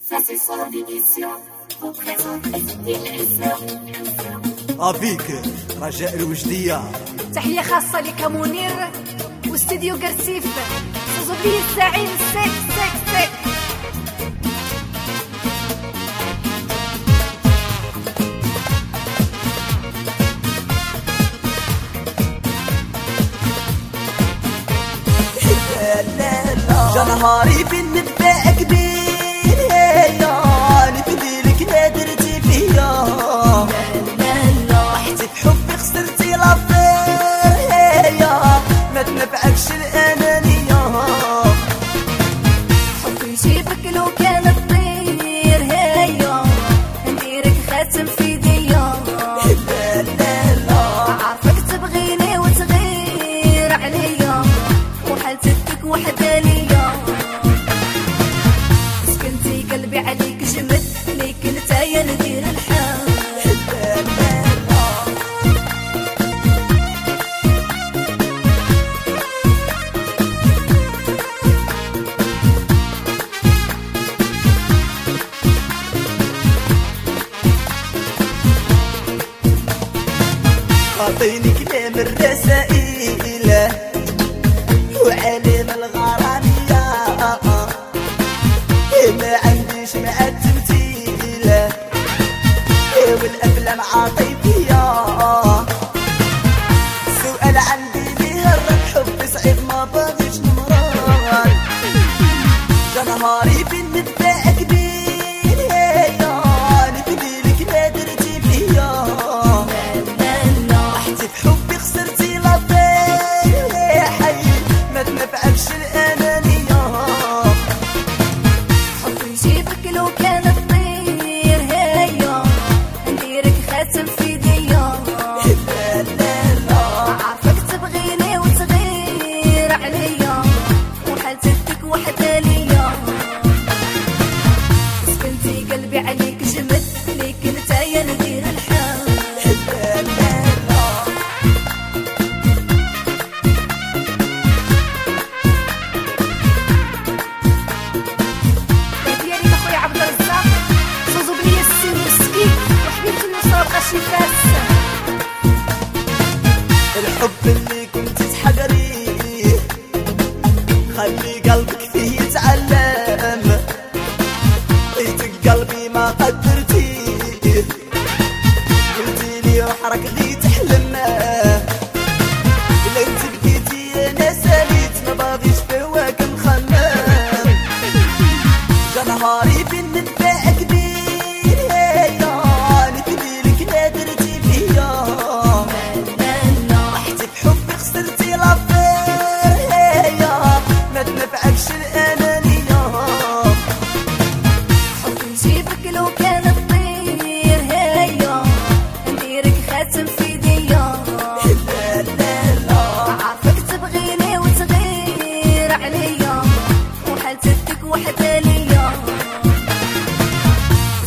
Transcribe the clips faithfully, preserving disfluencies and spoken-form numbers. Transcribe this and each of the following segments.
Ça c'est son émission, vous présente les émissions. أبيك رجاء الوجدية. تحية خاصة لك منير واستديو قرسيف زوبي الزعيم سيك سيك سيك. جا نهاري بين نبدا كبير هيا نبدي لك لا درتي فيا رحتي بحبي خسرتي لافير هيا ما تنفعكش الانانيه حبي يجيبك لو كان تطير هيا نديرك خاتم في يديا. لا لا لا عارفك تبغيني وتغير عليا وحالتك وحدة ليا. سكنتي قلبي عليك جمد ليك نتايا ندير الحال. أعطيني كلام الرسائل وعلم الغرامية ما عنديش مع التمثيل والأفلام عاطفية. سؤال عندي ليه الرب حبي صعيب ما باغيش نمرض. جا نهاري بين نبدا كبير هيا نبدي لك لا درتي فيا رحتي بحبي خسرتي لافير يا حي ما تنفعكش الانانيه. حبي يجيبك لو كان تطير هيا نديرك خاتم في يديا. لا لا لا عارفك تبغيني وتغير عليا وحالتك وحدة ليا. سكنتي قلبي عليك جمد ليك نتايا ندير الحال. لا لا لا ديالي اخويا عبد الرزاق زوزو بليا السن مسكين وحبيبتي النصرة بغاشي فاس. الحب اللي كنت تحقريه خلي قلبك فيه يتعلم. لقيتك قلبي ما قدرتيه قلتي لي روح راك غي تحلم. لا انت بكيتي انا ساليت ما باغيش في هواك نخمم. جا نهاري بين نبدا كبير هيا نبدي لك لا درتي فيا رحتي بحبي خسرتي لافير هيا ما تنفعكش الانانيه. حبي يجيبك لو كان تطير هيا نديرك خاتم في يديا. لا لا لا عارفك تبغيني وتغير عليا وحالتك وحدة ليا.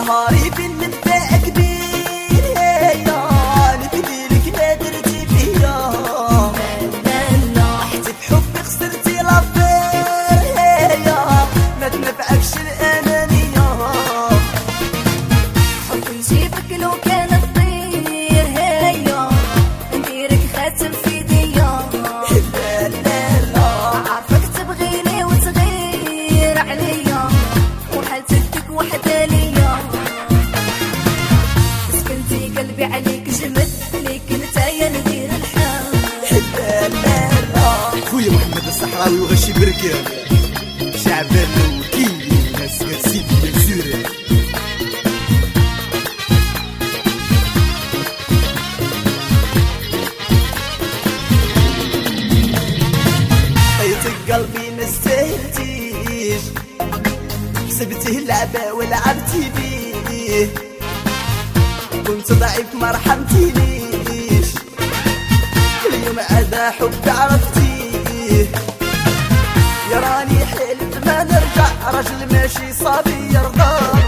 نهاري بين مبدأ كبير هيا نبدي لك ما درتي فيا لا لا حتى بحبي خسرتي لافير هيا ما تنفعكش الأنانية حب نجيبك لو كانت طير هيا نديرك خاتم في ايديا لا لا لا عارفك تبغيني وتغير عليا وحالتك وحدة ليا سكنتي قلبي عليك جمد ليك نتايا ندير الحال لا لا لا خويا محمد الصحراوي وغشي بركان شعبان وكيل ناس قاسيت بالزورة عيطك قلبي مستهلتيش حسبتيه لعبة ولعبتي بيه كنت ضعيف ما رحمتينيش اليوم هذا حب عرفتيه يا راني حلت ما نرجع رجل ماشي صافي يرضى